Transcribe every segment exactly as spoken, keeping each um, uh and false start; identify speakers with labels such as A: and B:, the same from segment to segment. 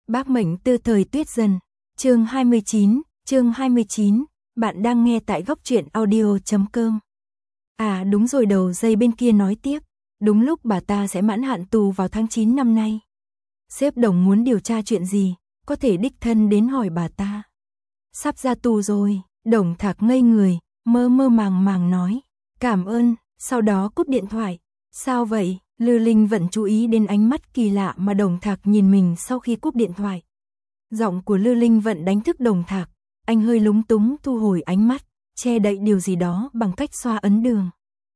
A: Bác mệnh tư thời Tuyết Dần, chương hai mươi chín, chương hai mươi chín, bạn đang nghe tại góc truyện audio chấm com. À đúng rồi, đầu dây bên kia nói tiếp, đúng lúc bà ta sẽ mãn hạn tù vào tháng chín năm nay. Sếp Đồng muốn điều tra chuyện gì, có thể đích thân đến hỏi bà ta. Sắp ra tù rồi, Đồng Thạc ngây người, mơ mơ màng màng nói, cảm ơn, sau đó cúp điện thoại. Sao vậy? Lư Linh vẫn chú ý đến ánh mắt kỳ lạ mà Đồng Thạc nhìn mình sau khi cúp điện thoại. Giọng của Lư Linh vẫn đánh thức Đồng Thạc, anh hơi lúng túng thu hồi ánh mắt, che đậy điều gì đó bằng cách xoa ấn đường.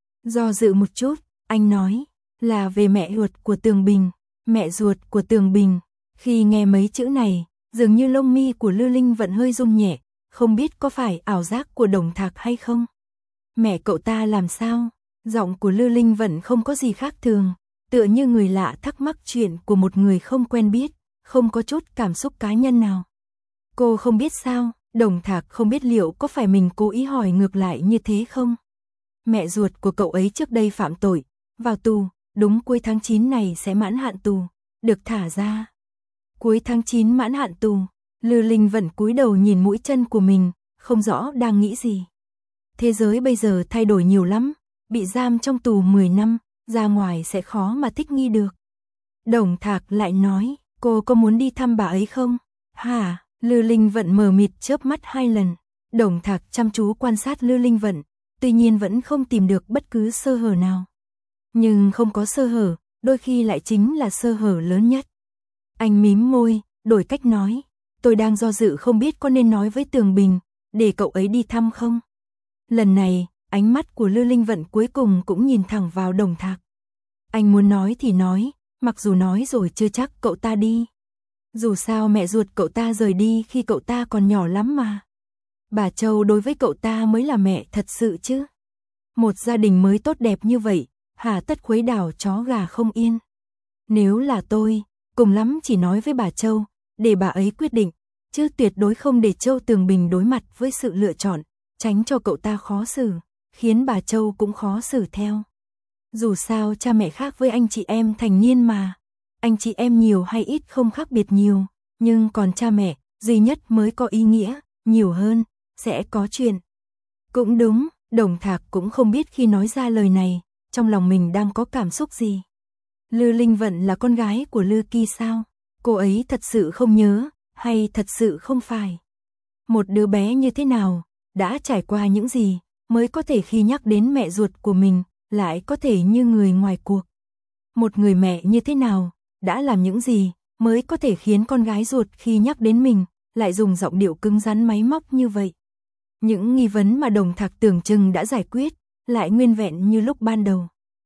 A: Do dự một chút, anh nói, là về mẹ ruột của Tường Bình, mẹ ruột của Tường Bình. Khi nghe mấy chữ này, dường như lông mi của Lư Linh vẫn hơi rung nhẹ, không biết có phải ảo giác của Đồng Thạc hay không. Mẹ cậu ta làm sao? Giọng của Lư Linh vẫn không có gì khác thường, tựa như người lạ thắc mắc chuyện của một người không quen biết, không có chút cảm xúc cá nhân nào. Cô không biết sao? Đồng Thạc không biết liệu có phải mình cố ý hỏi ngược lại như thế không? Mẹ ruột của cậu ấy trước đây phạm tội, vào tù, đúng cuối tháng chín này sẽ mãn hạn tù, được thả ra. Cuối tháng chín mãn hạn tù, Lư Linh vẫn cúi đầu nhìn mũi chân của mình, không rõ đang nghĩ gì. Thế giới bây giờ thay đổi nhiều lắm, bị giam trong tù mười năm, ra ngoài sẽ khó mà thích nghi được. Đồng Thạc lại nói, cô có muốn đi thăm bà ấy không? Hả? Lư Linh Vận mờ mịt chớp mắt hai lần. Đồng Thạc chăm chú quan sát Lư Linh Vận, tuy nhiên vẫn không tìm được bất cứ sơ hở nào. Nhưng không có sơ hở, đôi khi lại chính là sơ hở lớn nhất. Anh mím môi, đổi cách nói, tôi đang do dự không biết có nên nói với Tường Bình, để cậu ấy đi thăm không? Lần này, ánh mắt của Lư Linh Vận cuối cùng cũng nhìn thẳng vào Đồng Thạc. Anh muốn nói thì nói, mặc dù nói rồi chưa chắc cậu ta đi. Dù sao mẹ ruột cậu ta rời đi khi cậu ta còn nhỏ lắm mà. Bà Châu đối với cậu ta mới là mẹ thật sự chứ. Một gia đình mới tốt đẹp như vậy, hà tất khuấy đảo chó gà không yên. Nếu là tôi, cùng lắm chỉ nói với bà Châu, để bà ấy quyết định, chứ tuyệt đối không để Châu Tường Bình đối mặt với sự lựa chọn, tránh cho cậu ta khó xử, khiến bà Châu cũng khó xử theo. Dù sao cha mẹ khác với anh chị em thành niên mà, anh chị em nhiều hay ít không khác biệt nhiều, nhưng còn cha mẹ, duy nhất mới có ý nghĩa, nhiều hơn, sẽ có chuyện. Cũng đúng, Đồng Thạc cũng không biết khi nói ra lời này, trong lòng mình đang có cảm xúc gì. Lư Linh Vận là con gái của Lư Kỳ sao? Cô ấy thật sự không nhớ, hay thật sự không phải? Một đứa bé như thế nào, đã trải qua những gì, mới có thể khi nhắc đến mẹ ruột của mình, lại có thể như người ngoài cuộc? Một người mẹ như thế nào, đã làm những gì, mới có thể khiến con gái ruột khi nhắc đến mình, lại dùng giọng điệu cứng rắn máy móc như vậy? Những nghi vấn mà Đồng Thạc tưởng chừng đã giải quyết, lại nguyên vẹn như lúc ban đầu.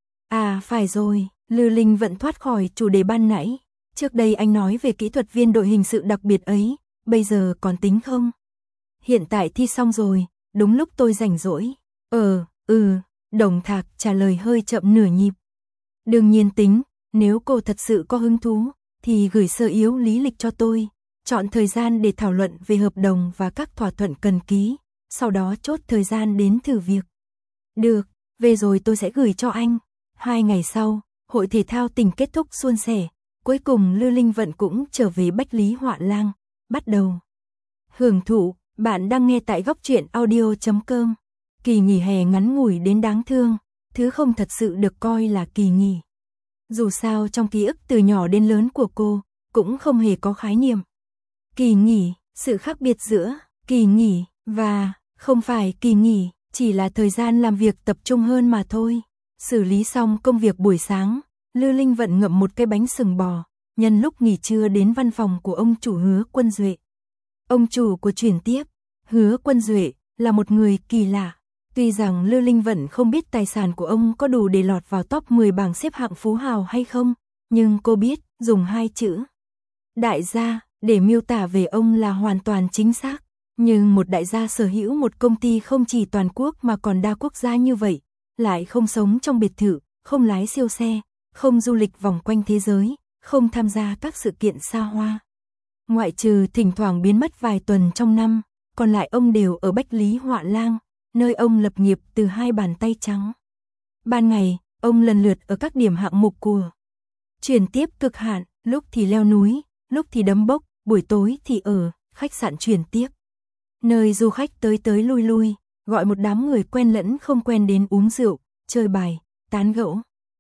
A: À phải rồi, Lư Linh Vận thoát khỏi chủ đề ban nãy. Trước đây anh nói về kỹ thuật viên đội hình sự đặc biệt ấy, bây giờ còn tính không? Hiện tại thi xong rồi, đúng lúc tôi rảnh rỗi. Ờ, ừ, Đồng Thạc trả lời hơi chậm nửa nhịp. Đương nhiên tính, nếu cô thật sự có hứng thú, thì gửi sơ yếu lý lịch cho tôi, chọn thời gian để thảo luận về hợp đồng và các thỏa thuận cần ký, sau đó chốt thời gian đến thử việc. Được, về rồi tôi sẽ gửi cho anh. Hai ngày sau, hội thể thao tỉnh kết thúc suôn sẻ, cuối cùng Lư Linh Vận cũng trở về Bách Lý Họa Lang, bắt đầu hưởng thụ. Bạn đang nghe tại góc truyện audio chấm com. Kỳ nghỉ hè ngắn ngủi đến đáng thương, thứ không thật sự được coi là kỳ nghỉ. Dù sao trong ký ức từ nhỏ đến lớn của cô, cũng không hề có khái niệm kỳ nghỉ, sự khác biệt giữa kỳ nghỉ và không phải kỳ nghỉ, chỉ là thời gian làm việc tập trung hơn mà thôi. Xử lý xong công việc buổi sáng, Lư Linh Vận ngậm một cái bánh sừng bò, nhân lúc nghỉ trưa đến văn phòng của ông chủ Hứa Quân Duệ. Ông chủ của chuyển tiếp, Hứa Quân Duệ, là một người kỳ lạ. Tuy rằng Lư Linh Vận không biết tài sản của ông có đủ để lọt vào top mười bảng xếp hạng phú hào hay không, nhưng cô biết dùng hai chữ đại gia để miêu tả về ông là hoàn toàn chính xác. Nhưng một đại gia sở hữu một công ty không chỉ toàn quốc mà còn đa quốc gia như vậy, lại không sống trong biệt thự, không lái siêu xe, không du lịch vòng quanh thế giới, không tham gia các sự kiện xa hoa. Ngoại trừ thỉnh thoảng biến mất vài tuần trong năm, còn lại ông đều ở Bách Lý Họa Lang, nơi ông lập nghiệp từ hai bàn tay trắng. Ban ngày, ông lần lượt ở các điểm hạng mục của chuyển tiếp cực hạn, lúc thì leo núi, lúc thì đấm bốc, buổi tối thì ở khách sạn truyền tiếp. Nơi du khách tới tới lui lui, gọi một đám người quen lẫn không quen đến uống rượu, chơi bài, tán gẫu.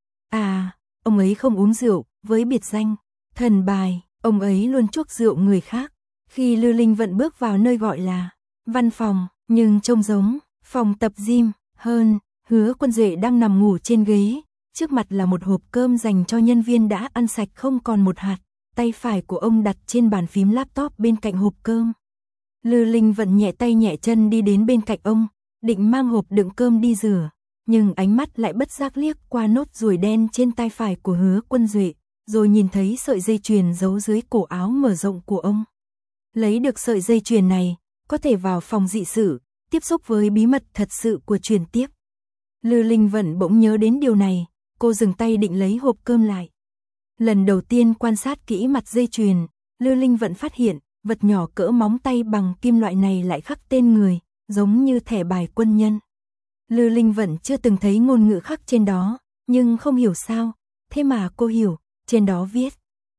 A: À, ông ấy không uống rượu, với biệt danh thần bài, ông ấy luôn chuốc rượu người khác. Khi Lư Linh Vận bước vào nơi gọi là văn phòng, nhưng trông giống phòng tập gym hơn, Hứa Quân Duệ đang nằm ngủ trên ghế, trước mặt là một hộp cơm dành cho nhân viên đã ăn sạch không còn một hạt, tay phải của ông đặt trên bàn phím laptop bên cạnh hộp cơm. Lư Linh Vận nhẹ tay nhẹ chân đi đến bên cạnh ông, định mang hộp đựng cơm đi rửa, nhưng ánh mắt lại bất giác liếc qua nốt ruồi đen trên tay phải của Hứa Quân Duệ, rồi nhìn thấy sợi dây chuyền giấu dưới cổ áo mở rộng của ông. Lấy được sợi dây chuyền này, có thể vào phòng dị sự, tiếp xúc với bí mật thật sự của truyền tiếp. Lư Linh Vận bỗng nhớ đến điều này, cô dừng tay định lấy hộp cơm lại. Lần đầu tiên quan sát kỹ mặt dây chuyền, Lư Linh Vận phát hiện, vật nhỏ cỡ móng tay bằng kim loại này lại khắc tên người, giống như thẻ bài quân nhân. Lư Linh Vận chưa từng thấy ngôn ngữ khắc trên đó, nhưng không hiểu sao, thế mà cô hiểu, trên đó viết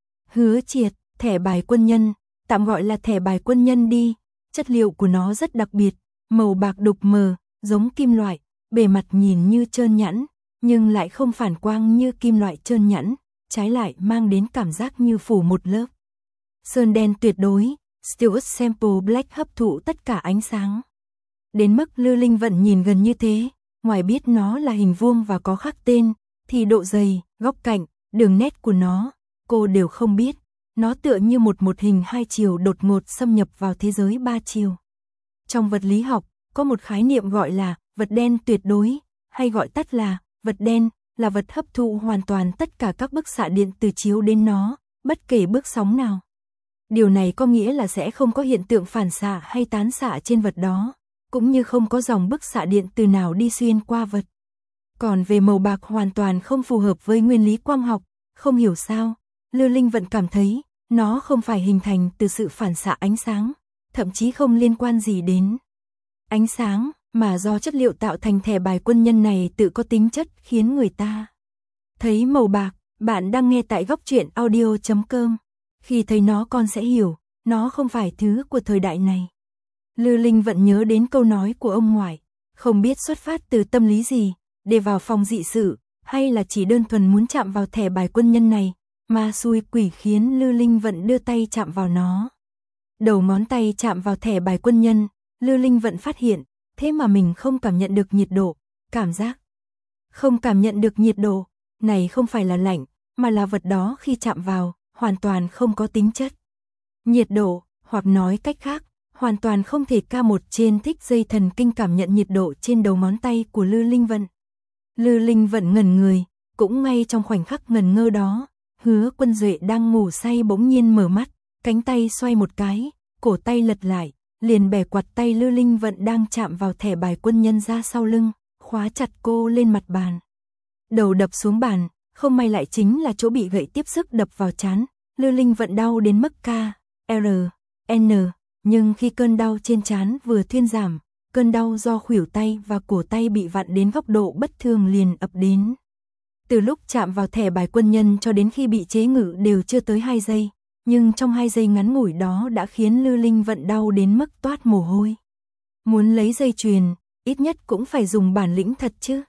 A: Hứa Triệt, thẻ bài quân nhân, tạm gọi là thẻ bài quân nhân đi, chất liệu của nó rất đặc biệt, màu bạc đục mờ, giống kim loại, bề mặt nhìn như trơn nhẵn, nhưng lại không phản quang như kim loại trơn nhẵn, trái lại mang đến cảm giác như phủ một lớp sơn đen tuyệt đối, Stewart Sample Black hấp thụ tất cả ánh sáng. Đến mức Lư Linh Vận nhìn gần như thế, ngoài biết nó là hình vuông và có khắc tên, thì độ dày, góc cạnh, đường nét của nó, cô đều không biết. Nó tựa như một một hình hai chiều đột ngột xâm nhập vào thế giới ba chiều. Trong vật lý học, có một khái niệm gọi là vật đen tuyệt đối, hay gọi tắt là vật đen, là vật hấp thụ hoàn toàn tất cả các bức xạ điện từ chiếu đến nó, bất kể bước sóng nào. Điều này có nghĩa là sẽ không có hiện tượng phản xạ hay tán xạ trên vật đó, cũng như không có dòng bức xạ điện từ nào đi xuyên qua vật. Còn về màu bạc hoàn toàn không phù hợp với nguyên lý quang học, không hiểu sao, Lư Linh Vận cảm thấy, nó không phải hình thành từ sự phản xạ ánh sáng, thậm chí không liên quan gì đến ánh sáng, mà do chất liệu tạo thành thẻ bài quân nhân này tự có tính chất khiến người ta thấy màu bạc. Bạn đang nghe tại góc truyện audio chấm com. Khi thấy nó con sẽ hiểu, nó không phải thứ của thời đại này. Lư Linh Vận nhớ đến câu nói của ông ngoại, không biết xuất phát từ tâm lý gì, để vào phòng dị sự, hay là chỉ đơn thuần muốn chạm vào thẻ bài quân nhân này, mà xui quỷ khiến Lư Linh Vận đưa tay chạm vào nó. Đầu ngón tay chạm vào thẻ bài quân nhân, Lư Linh Vận phát hiện, thế mà mình không cảm nhận được nhiệt độ, cảm giác. Không cảm nhận được nhiệt độ, này không phải là lạnh, mà là vật đó khi chạm vào, hoàn toàn không có tính chất nhiệt độ, hoặc nói cách khác, hoàn toàn không thể ca một trên thích dây thần kinh cảm nhận nhiệt độ trên đầu ngón tay của Lư Linh Vận. Lư Linh Vận ngẩn người, cũng ngay trong khoảnh khắc ngẩn ngơ đó, Hứa Quân Duệ đang ngủ say bỗng nhiên mở mắt, cánh tay xoay một cái, cổ tay lật lại, liền bẻ quạt tay Lư Linh Vận đang chạm vào thẻ bài quân nhân ra sau lưng, khóa chặt cô lên mặt bàn. Đầu đập xuống bàn, không may lại chính là chỗ bị gậy tiếp sức đập vào trán, Lư Linh Vận đau đến mức K, R, N, nhưng khi cơn đau trên trán vừa thuyên giảm, cơn đau do khuỷu tay và cổ tay bị vặn đến góc độ bất thường liền ập đến. Từ lúc chạm vào thẻ bài quân nhân cho đến khi bị chế ngự đều chưa tới hai giây, nhưng trong hai giây ngắn ngủi đó đã khiến Lư Linh Vận đau đến mức toát mồ hôi. Muốn lấy dây chuyền, ít nhất cũng phải dùng bản lĩnh thật chứ.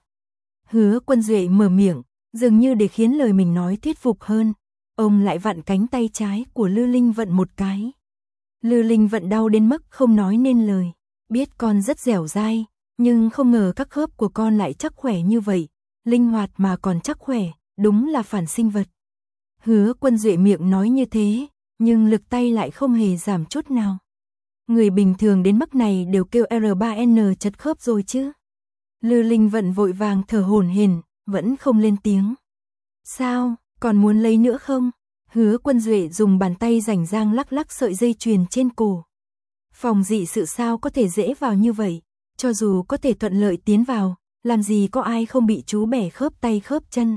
A: Hứa Quân Duệ mở miệng, dường như để khiến lời mình nói thuyết phục hơn, ông lại vặn cánh tay trái của Lư Linh Vận một cái. Lư Linh Vận đau đến mức không nói nên lời, biết con rất dẻo dai, nhưng không ngờ các khớp của con lại chắc khỏe như vậy, linh hoạt mà còn chắc khỏe, đúng là phản sinh vật. Hứa Quân Duệ miệng nói như thế, nhưng lực tay lại không hề giảm chút nào. Người bình thường đến mức này đều kêu R ba N chật khớp rồi chứ. Lư Linh Vận vội vàng thở hổn hển, vẫn không lên tiếng. Sao, còn muốn lấy nữa không? Hứa Quân Duệ dùng bàn tay rảnh rang lắc lắc sợi dây chuyền trên cổ. Phòng dị sự sao có thể dễ vào như vậy, cho dù có thể thuận lợi tiến vào, làm gì có ai không bị chú bẻ khớp tay khớp chân.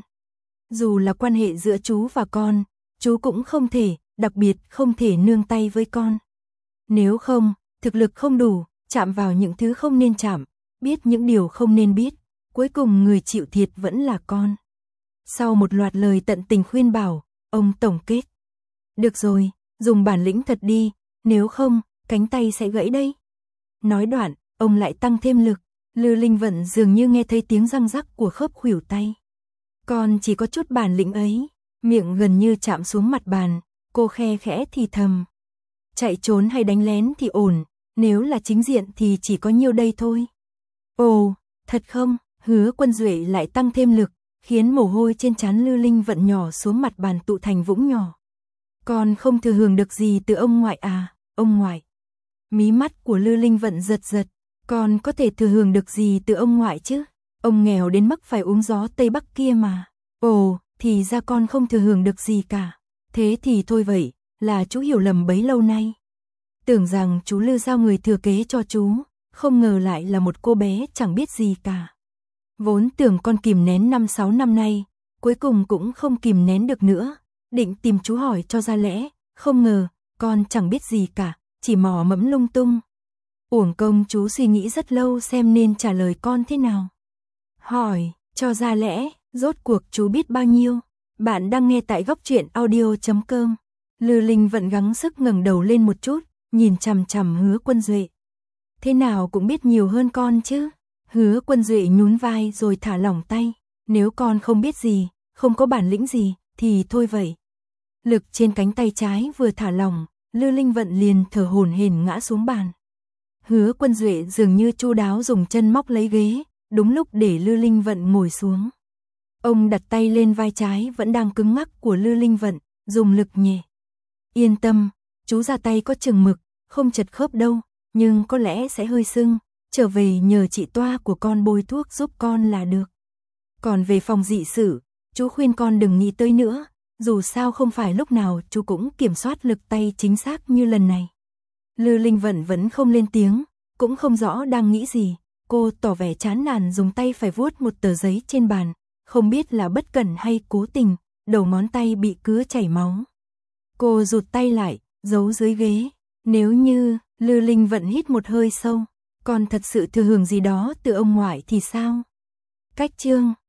A: Dù là quan hệ giữa chú và con, chú cũng không thể, đặc biệt không thể nương tay với con. Nếu không, thực lực không đủ, chạm vào những thứ không nên chạm, biết những điều không nên biết, cuối cùng người chịu thiệt vẫn là con. Sau một loạt lời tận tình khuyên bảo, ông tổng kết. Được rồi, dùng bản lĩnh thật đi, nếu không, cánh tay sẽ gãy đây. Nói đoạn, ông lại tăng thêm lực, Lư Linh Vận dường như nghe thấy tiếng răng rắc của khớp khuỷu tay. Con chỉ có chút bản lĩnh ấy, miệng gần như chạm xuống mặt bàn, cô khe khẽ thì thầm. Chạy trốn hay đánh lén thì ổn, nếu là chính diện thì chỉ có nhiêu đây thôi. Ồ, thật không? Hứa Quân Duệ lại tăng thêm lực, khiến mồ hôi trên trán Lư Linh Vận nhỏ xuống mặt bàn tụ thành vũng nhỏ. Con không thừa hưởng được gì từ ông ngoại à, ông ngoại. Mí mắt của Lư Linh Vận giật giật, con có thể thừa hưởng được gì từ ông ngoại chứ? Ông nghèo đến mức phải uống gió Tây Bắc kia mà. Ồ, thì ra con không thừa hưởng được gì cả. Thế thì thôi vậy, là chú hiểu lầm bấy lâu nay. Tưởng rằng chú Lư giao người thừa kế cho chú, không ngờ lại là một cô bé chẳng biết gì cả. Vốn tưởng con kìm nén năm sáu năm nay, cuối cùng cũng không kìm nén được nữa, định tìm chú hỏi cho ra lẽ, không ngờ, con chẳng biết gì cả, chỉ mò mẫm lung tung. Uổng công chú suy nghĩ rất lâu xem nên trả lời con thế nào. Hỏi, cho ra lẽ, rốt cuộc chú biết bao nhiêu? Bạn đang nghe tại góc truyện audio chấm com. Lư Linh Vận gắng sức ngẩng đầu lên một chút, nhìn chằm chằm Hứa Quân Duệ. Thế nào cũng biết nhiều hơn con chứ? Hứa Quân Duệ nhún vai rồi thả lỏng tay. Nếu con không biết gì, không có bản lĩnh gì, thì thôi vậy. Lực trên cánh tay trái vừa thả lỏng, Lư Linh Vận liền thở hổn hển ngã xuống bàn. Hứa Quân Duệ dường như chu đáo dùng chân móc lấy ghế, đúng lúc để Lư Linh Vận ngồi xuống. Ông đặt tay lên vai trái vẫn đang cứng ngắc của Lư Linh Vận, dùng lực nhẹ. Yên tâm, chú ra tay có chừng mực, không chật khớp đâu, nhưng có lẽ sẽ hơi sưng, trở về nhờ chị Toa của con bôi thuốc giúp con là được. Còn về phòng dị sử, chú khuyên con đừng nghĩ tới nữa, dù sao không phải lúc nào chú cũng kiểm soát lực tay chính xác như lần này. Lư Linh Vận vẫn không lên tiếng, cũng không rõ đang nghĩ gì, cô tỏ vẻ chán nản dùng tay phải vuốt một tờ giấy trên bàn, không biết là bất cẩn hay cố tình, đầu ngón tay bị cứa chảy máu. Cô rụt tay lại, giấu dưới ghế, nếu như, Lư Linh Vận hít một hơi sâu, còn thật sự thừa hưởng gì đó từ ông ngoại thì sao? Cách chương